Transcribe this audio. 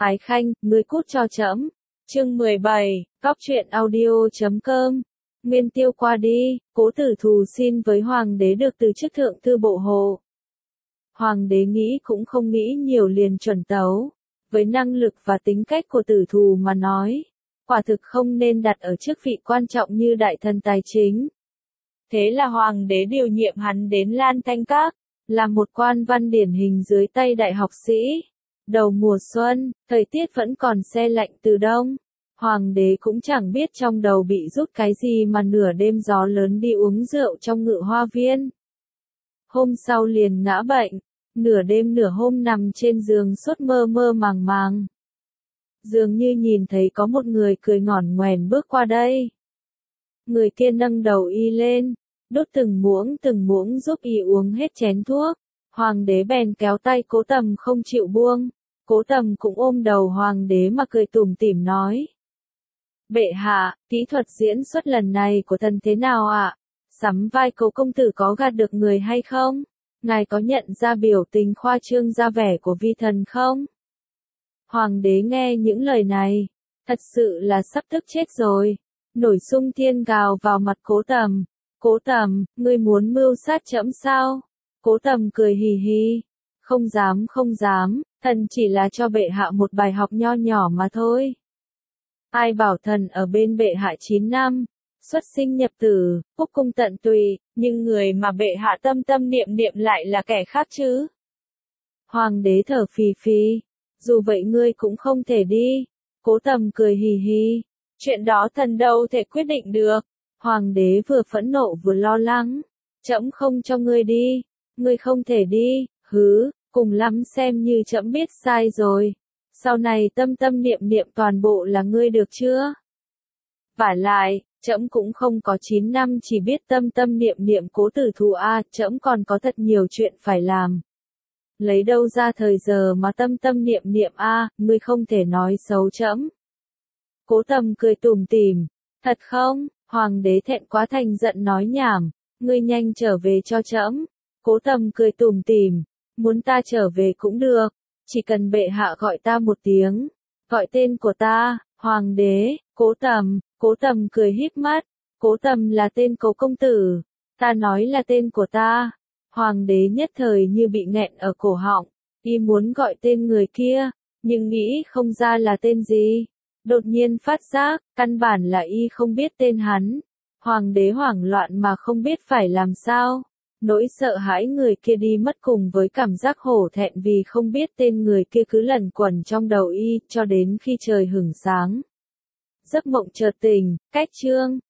Ái Khanh, ngươi cút cho trẫm. Chương 17, Cóc truyện audio.com. Nguyên tiêu qua đi, Cố Tử Thù xin với hoàng đế được từ chức thượng thư bộ hộ. Hoàng đế nghĩ cũng không nghĩ nhiều liền chuẩn tấu. Với năng lực và tính cách của Tử Thù mà nói, quả thực không nên đặt ở chức vị quan trọng như đại thần tài chính. Thế là hoàng đế điều nhiệm hắn đến Lan Thanh Các, là một quan văn điển hình dưới tay đại học sĩ. Đầu mùa xuân, thời tiết vẫn còn se lạnh từ đông. Hoàng đế cũng chẳng biết trong đầu bị rút cái gì mà nửa đêm gió lớn đi uống rượu trong Ngự Hoa Viên. Hôm sau liền ngã bệnh, nửa đêm nửa hôm nằm trên giường suốt mơ mơ màng màng. Dường như nhìn thấy có một người cười ngỏn ngoèn bước qua đây. Người kia nâng đầu y lên, đút từng muỗng giúp y uống hết chén thuốc. Hoàng đế bèn kéo tay Cố Tầm không chịu buông. Cố Tầm cũng ôm đầu hoàng đế mà cười tủm tỉm nói. Bệ hạ, kỹ thuật diễn xuất lần này của thần thế nào ạ? Sắm vai Cố công tử có gạt được người hay không? Ngài có nhận ra biểu tình khoa trương ra vẻ của vi thần không? Hoàng đế nghe những lời này, thật sự là sắp tức chết rồi. Nổi sung thiên gào vào mặt Cố Tầm. Cố Tầm, ngươi muốn mưu sát trẫm sao? Cố Tầm cười hì hì. Không dám, thần chỉ là cho bệ hạ một bài học nho nhỏ mà thôi. Ai bảo thần ở bên bệ hạ 9 năm, xuất sinh nhập tử, phúc cung tận tùy, nhưng người mà bệ hạ tâm tâm niệm niệm lại là kẻ khác chứ. Hoàng đế thở phì phì, dù vậy ngươi cũng không thể đi. Cố Tầm cười hì hì, chuyện đó thần đâu thể quyết định được. Hoàng đế vừa phẫn nộ vừa lo lắng, trẫm không cho ngươi đi, ngươi không thể đi, cùng lắm xem như trẫm biết sai rồi. Sau này tâm tâm niệm niệm toàn bộ là ngươi được chưa? Vả lại, trẫm cũng không có 9 năm chỉ biết tâm tâm niệm niệm Cố Tử Thù a, trẫm còn có thật nhiều chuyện phải làm. Lấy đâu ra thời giờ mà tâm tâm niệm niệm a, ngươi không thể nói xấu trẫm. Cố Tầm cười tủm tỉm, thật không? Hoàng đế thẹn quá thành giận nói nhảm, ngươi nhanh trở về cho trẫm. Cố Tầm cười tủm tỉm, muốn ta trở về cũng được, chỉ cần bệ hạ gọi ta một tiếng, gọi tên của ta. Hoàng đế, Cố Tầm cười híp mắt, Cố Tầm là tên Cố công tử, ta nói là tên của ta. Hoàng đế nhất thời như bị nghẹn ở cổ họng, y muốn gọi tên người kia, nhưng nghĩ không ra là tên gì. Đột nhiên phát giác, căn bản là y không biết tên hắn. Hoàng đế hoảng loạn mà không biết phải làm sao. Nỗi sợ hãi người kia đi mất cùng với cảm giác hổ thẹn vì không biết tên người kia cứ lẩn quẩn trong đầu y, cho đến khi trời hửng sáng. Giấc mộng chợt tỉnh, cách chương.